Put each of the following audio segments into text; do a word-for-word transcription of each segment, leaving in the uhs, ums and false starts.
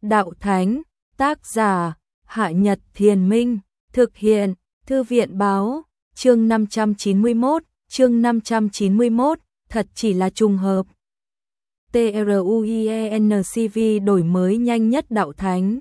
Đạo Thánh, tác giả, Hạ Nhật Thiền Minh, thực hiện, Thư viện Báo, chương năm trăm chín mươi mốt, chương năm trăm chín mươi mốt, thật chỉ là trùng hợp. TRUIENCV đổi mới nhanh nhất Đạo Thánh.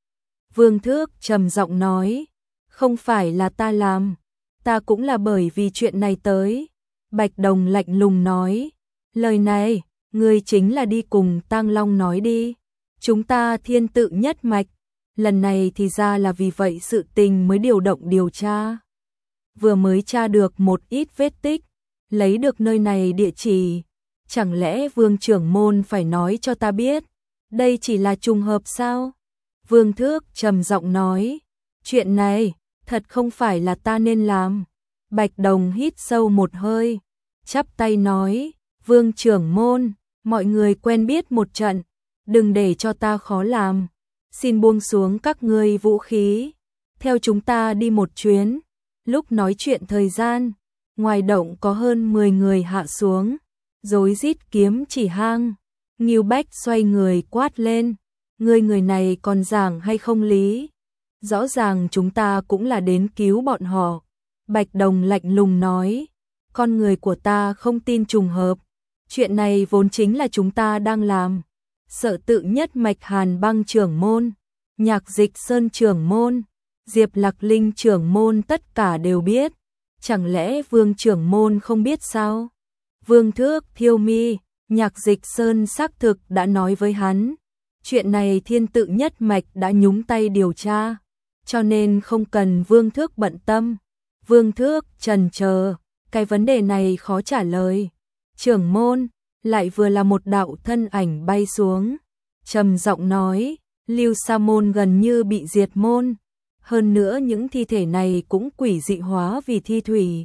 Vương Thước trầm giọng nói, không phải là ta làm, ta cũng là bởi vì chuyện này tới. Bạch Đồng lạnh lùng nói, lời này, ngươi chính là đi cùng Tang Long nói đi. Chúng ta thiên tự nhất mạch, lần này thì ra là vì vậy sự tình mới điều động điều tra. Vừa mới tra được một ít vết tích, lấy được nơi này địa chỉ, chẳng lẽ Vương trưởng môn phải nói cho ta biết, đây chỉ là trùng hợp sao? Vương Thước trầm giọng nói, chuyện này, thật không phải là ta nên làm. Bạch Đồng hít sâu một hơi, chắp tay nói, Vương trưởng môn, mọi người quen biết một trận, đừng để cho ta khó làm. Xin buông xuống các ngươi vũ khí, theo chúng ta đi một chuyến. Lúc nói chuyện thời gian, ngoài động có hơn mười người hạ xuống, rối rít kiếm chỉ hang. Ngưu Bách xoay người quát lên, ngươi người này còn giảng hay không lý? Rõ ràng chúng ta cũng là đến cứu bọn họ. Bạch Đồng lạnh lùng nói, con người của ta không tin trùng hợp, chuyện này vốn chính là chúng ta đang làm. Sợ tự nhất mạch Hàn Băng trưởng môn, Nhạc Dịch Sơn trưởng môn, Diệp Lạc Linh trưởng môn tất cả đều biết, chẳng lẽ Vương trưởng môn không biết sao? Vương Thước thiêu mi, Nhạc Dịch Sơn xác thực đã nói với hắn, chuyện này thiên tự nhất mạch đã nhúng tay điều tra, cho nên không cần Vương Thước bận tâm. Vương Thước chần chờ, cái vấn đề này khó trả lời. Trưởng môn, lại vừa là một đạo thân ảnh bay xuống, trầm giọng nói, Lưu Sa môn gần như bị diệt môn, hơn nữa những thi thể này cũng quỷ dị hóa vì thi thủy.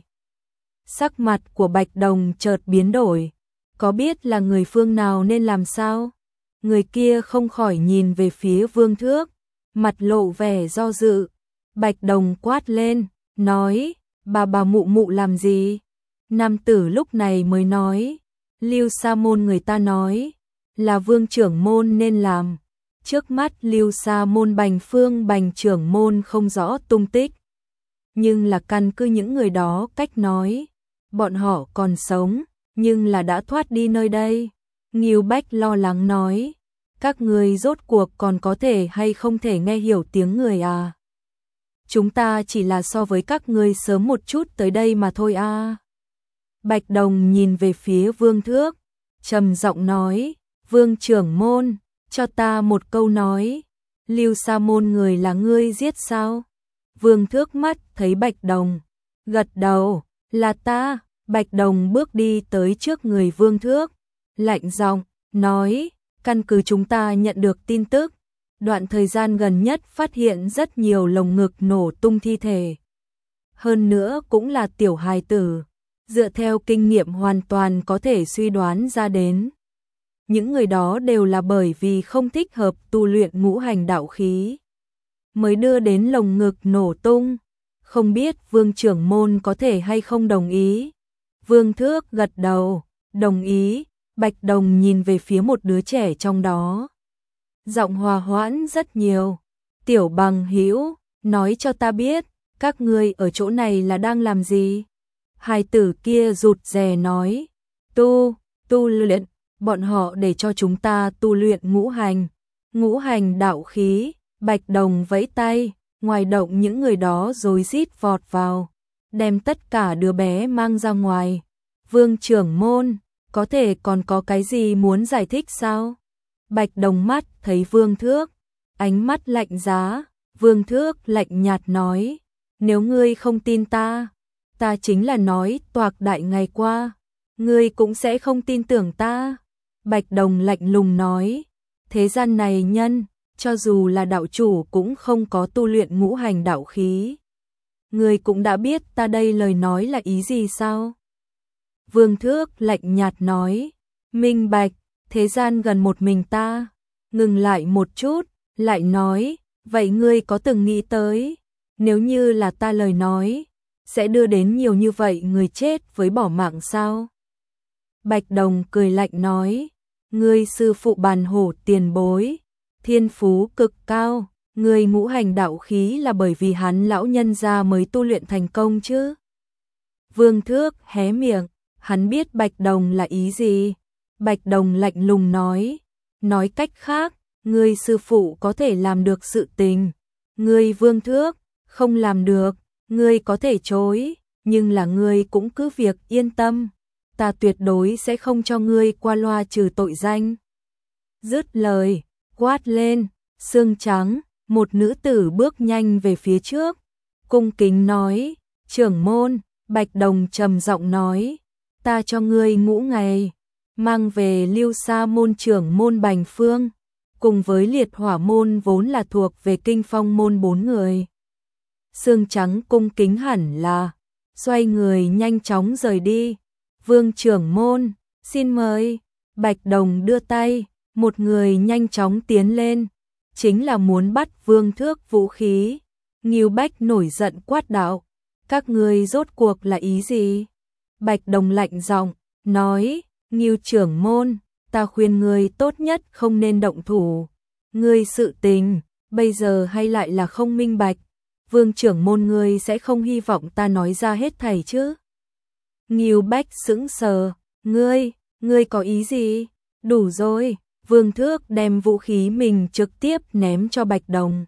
Sắc mặt của Bạch Đồng chợt biến đổi, có biết là người phương nào nên làm sao? Người kia không khỏi nhìn về phía Vương Thước, mặt lộ vẻ do dự. Bạch Đồng quát lên, nói, bà bà mụ mụ làm gì? Nam tử lúc này mới nói, Lưu Sa môn người ta nói, là Vương trưởng môn nên làm. Trước mắt Lưu Sa môn Bành Phương Bành trưởng môn không rõ tung tích, nhưng là căn cứ những người đó cách nói, bọn họ còn sống, nhưng là đã thoát đi nơi đây. Ngưu Bách lo lắng nói, các người rốt cuộc còn có thể hay không thể nghe hiểu tiếng người à? Chúng ta chỉ là so với các ngươi sớm một chút tới đây mà thôi à. Bạch Đồng nhìn về phía Vương Thước, trầm giọng nói, Vương trưởng môn, cho ta một câu nói, Lưu Sa môn người là ngươi giết sao? Vương Thước mắt thấy Bạch Đồng, gật đầu, là ta. Bạch Đồng bước đi tới trước người Vương Thước, lạnh giọng nói, căn cứ chúng ta nhận được tin tức, đoạn thời gian gần nhất phát hiện rất nhiều lồng ngực nổ tung thi thể. Hơn nữa cũng là tiểu hài tử, dựa theo kinh nghiệm hoàn toàn có thể suy đoán ra đến. Những người đó đều là bởi vì không thích hợp tu luyện ngũ hành đạo khí, mới đưa đến lồng ngực nổ tung. Không biết Vương trưởng môn có thể hay không đồng ý? Vương Thước gật đầu, đồng ý. Bạch Đồng nhìn về phía một đứa trẻ trong đó, giọng hòa hoãn rất nhiều, tiểu bằng hữu, nói cho ta biết, các ngươi ở chỗ này là đang làm gì? Hài tử kia rụt rè nói, tu, tu luyện, bọn họ để cho chúng ta tu luyện ngũ hành, ngũ hành đạo khí. Bạch Đồng vẫy tay, ngoài động những người đó rối rít vọt vào, đem tất cả đứa bé mang ra ngoài. Vương trưởng môn, có thể còn có cái gì muốn giải thích sao? Bạch Đồng mắt thấy Vương Thước, ánh mắt lạnh giá. Vương Thước lạnh nhạt nói, nếu ngươi không tin ta, ta chính là nói toạc đại ngày qua, ngươi cũng sẽ không tin tưởng ta. Bạch Đồng lạnh lùng nói, thế gian này nhân, cho dù là đạo chủ cũng không có tu luyện ngũ hành đạo khí. Ngươi cũng đã biết ta đây lời nói là ý gì sao? Vương Thước lạnh nhạt nói, minh bạch, thế gian gần một mình ta. Ngừng lại một chút, lại nói, vậy ngươi có từng nghĩ tới, nếu như là ta lời nói, sẽ đưa đến nhiều như vậy người chết với bỏ mạng sao? Bạch Đồng cười lạnh nói, ngươi sư phụ Bàn Hổ tiền bối, thiên phú cực cao, người ngũ hành đạo khí là bởi vì hắn lão nhân gia mới tu luyện thành công chứ. Vương Thước hé miệng, hắn biết Bạch Đồng là ý gì. Bạch Đồng lạnh lùng nói, nói cách khác, ngươi sư phụ có thể làm được sự tình, ngươi Vương Thước không làm được, ngươi có thể chối, nhưng là ngươi cũng cứ việc yên tâm, ta tuyệt đối sẽ không cho ngươi qua loa trừ tội danh. Dứt lời, quát lên, xương trắng, một nữ tử bước nhanh về phía trước, cung kính nói, trưởng môn. Bạch Đồng trầm giọng nói, ta cho ngươi ngũ ngày, mang về Lưu Sa môn trưởng môn Bành Phương, cùng với Liệt Hỏa môn vốn là thuộc về Kinh Phong môn bốn người. Xương trắng cung kính hẳn là, xoay người nhanh chóng rời đi. Vương trưởng môn, xin mời. Bạch Đồng đưa tay, một người nhanh chóng tiến lên, chính là muốn bắt Vương Thước vũ khí. Ngưu Bách nổi giận quát đạo, các ngươi rốt cuộc là ý gì? Bạch Đồng lạnh giọng nói, Ngưu trưởng môn, ta khuyên ngươi tốt nhất không nên động thủ. Ngươi sự tình, bây giờ hay lại là không minh bạch. Vương trưởng môn ngươi sẽ không hy vọng ta nói ra hết thảy chứ? Ngưu Bách sững sờ, ngươi, ngươi có ý gì? Đủ rồi. Vương Thước đem vũ khí mình trực tiếp ném cho Bạch Đồng.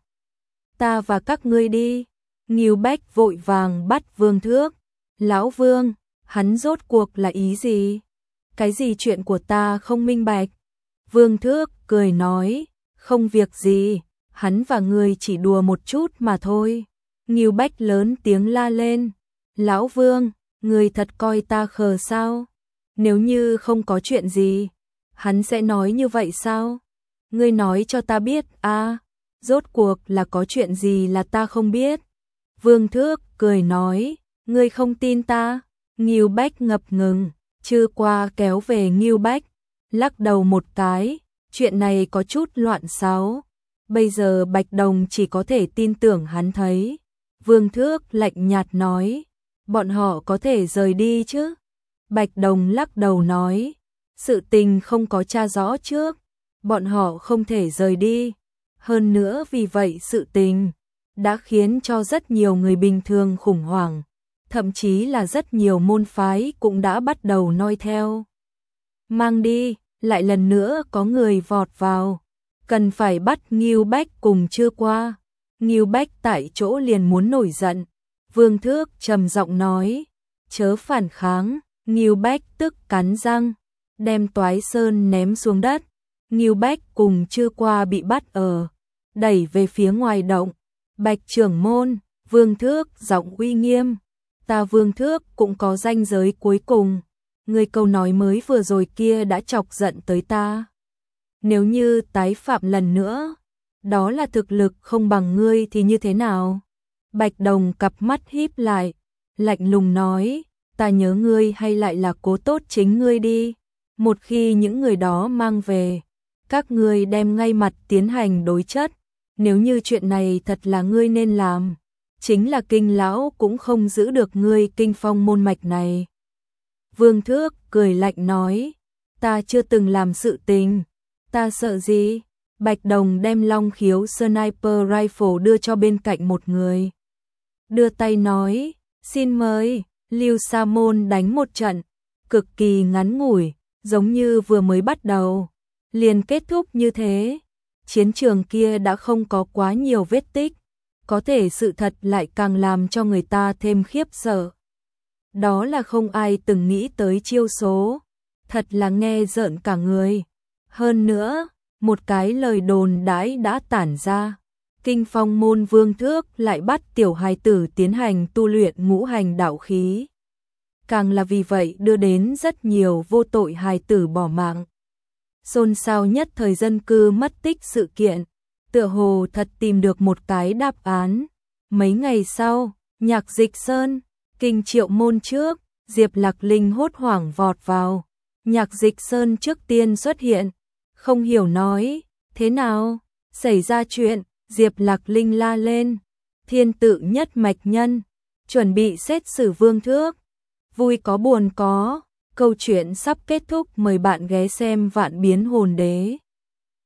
Ta và các ngươi đi. Ngưu Bách vội vàng bắt Vương Thước. Lão Vương, hắn rốt cuộc là ý gì? Cái gì chuyện của ta không minh bạch? Vương Thước cười nói, không việc gì, hắn và ngươi chỉ đùa một chút mà thôi. Ngưu Bách lớn tiếng la lên, Lão Vương, ngươi thật coi ta khờ sao? Nếu như không có chuyện gì, hắn sẽ nói như vậy sao? Ngươi nói cho ta biết, a, à, rốt cuộc là có chuyện gì là ta không biết? Vương Thước cười nói, ngươi không tin ta? Ngưu Bách ngập ngừng, Chư Qua kéo về Ngưu Bách, lắc đầu một cái, chuyện này có chút loạn xáo. Bây giờ Bạch Đồng chỉ có thể tin tưởng hắn thấy. Vương Thước lạnh nhạt nói, bọn họ có thể rời đi chứ? Bạch Đồng lắc đầu nói, sự tình không có tra rõ trước, bọn họ không thể rời đi. Hơn nữa vì vậy sự tình đã khiến cho rất nhiều người bình thường khủng hoảng, thậm chí là rất nhiều môn phái cũng đã bắt đầu noi theo. Mang đi, lại lần nữa có người vọt vào, cần phải bắt Ngưu Bách cùng Chư Qua. Ngưu Bách tại chỗ liền muốn nổi giận. Vương Thước trầm giọng nói, chớ phản kháng. Ngưu Bách tức cắn răng, đem Toái Sơn ném xuống đất. Ngưu Bách cùng Chư Qua bị bắt ở, đẩy về phía ngoài động. Bạch trưởng môn, Vương Thước giọng uy nghiêm, ta Vương Thước cũng có ranh giới cuối cùng. Người câu nói mới vừa rồi kia đã chọc giận tới ta. Nếu như tái phạm lần nữa, đó là thực lực không bằng ngươi thì như thế nào? Bạch Đồng cặp mắt híp lại, lạnh lùng nói, ta nhớ ngươi hay lại là cố tốt chính ngươi đi. Một khi những người đó mang về, các ngươi đem ngay mặt tiến hành đối chất. Nếu như chuyện này thật là ngươi nên làm, chính là Kinh lão cũng không giữ được ngươi Kinh Phong môn mạch này. Vương Thước cười lạnh nói, ta chưa từng làm sự tình, ta sợ gì? Bạch Đồng đem Long Khiếu Sniper Rifle đưa cho bên cạnh một người. Đưa tay nói, xin mời. Lưu Sa môn đánh một trận, cực kỳ ngắn ngủi, giống như vừa mới bắt đầu, liền kết thúc như thế. Chiến trường kia đã không có quá nhiều vết tích, có thể sự thật lại càng làm cho người ta thêm khiếp sợ. Đó là không ai từng nghĩ tới chiêu số, thật là nghe rợn cả người. Hơn nữa, một cái lời đồn đãi đã tản ra, Kinh Phong môn Vương Thước lại bắt tiểu hài tử tiến hành tu luyện ngũ hành đạo khí. Càng là vì vậy đưa đến rất nhiều vô tội hài tử bỏ mạng. Xôn xao nhất thời dân cư mất tích sự kiện, tựa hồ thật tìm được một cái đáp án. Mấy ngày sau, Nhạc Dịch Sơn, Kinh Triệu môn trước, Diệp Lạc Linh hốt hoảng vọt vào. Nhạc Dịch Sơn trước tiên xuất hiện, không hiểu nói, thế nào, xảy ra chuyện, Diệp Lạc Linh la lên, thiên tự nhất mạch nhân, chuẩn bị xét xử Vương Thước. Vui có buồn có, câu chuyện sắp kết thúc, mời bạn ghé xem Vạn Biến Hồn Đế.